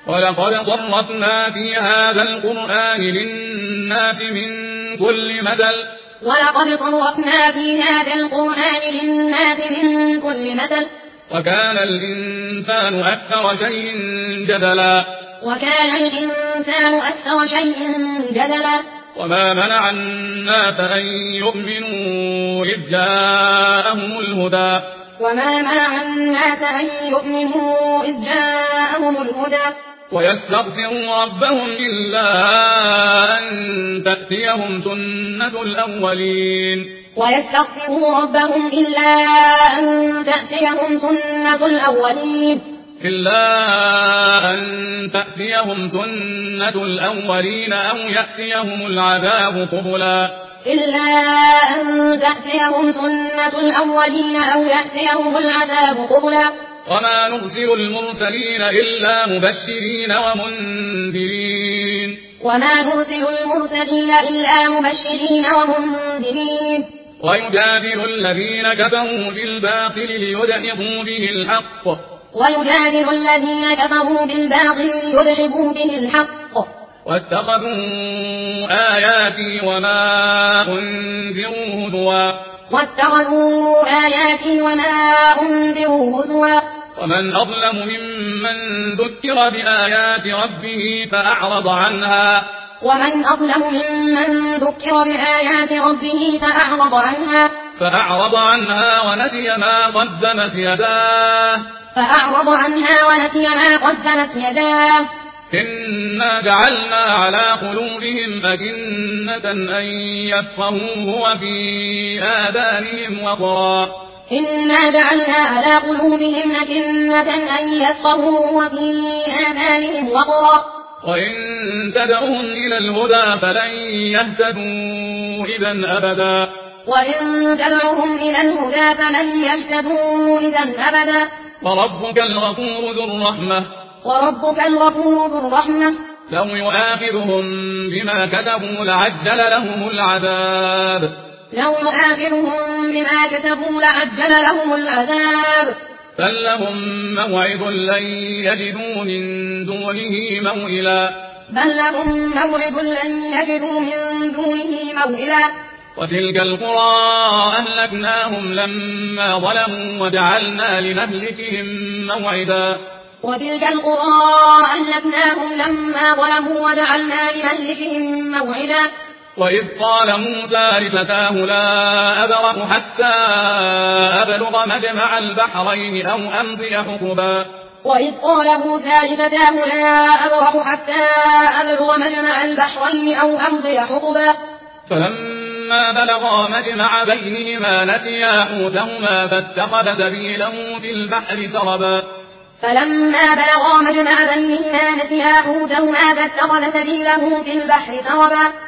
ولقد صرفنا في هذا القرآن للناس من كل مثل وكان الإنسان أكثر شيء جدلا وما منع الناس أن يؤمنوا إذ جاءهم الهدى ويستغفروا ربهم إلا أن تأتيهم سنة الأولين أو يأتيهم العذاب قبلا وما نرسل المرسلين إلا مبشرين ومنذرين ويجادل الذين كفروا بالباطل ليدحضوا به الحق واتخذوا آياتي وما أنذروا هزوا ومن أظلم ممن ذكر بآيات ربه فأعرض عنها ونسي ما قدمت يداه إنا جعلنا على قلوبهم أكنة أن يفقهوه وفي آذانهم وقرا وإن تدعهم إلى الهدى فلن يهتدوا إذا أبدا وربك الغفور ذو الرحمة لو يؤاخذهم بما كسبوا لعجل لهم العذاب بل لهم موعد لن يجدوا من دونه موئلا وتلك القرى أهلكناهم لما ظلموا وجعلنا لمهلكهم موعدا وإذ قال موسى لفتاه لا أبرح حتى أبلغ مجمع البحرين أو أمضي حقبا فلما بلغا مجمع بينهما نسيا حوتهما فاتخذ سبيله في البحر سربا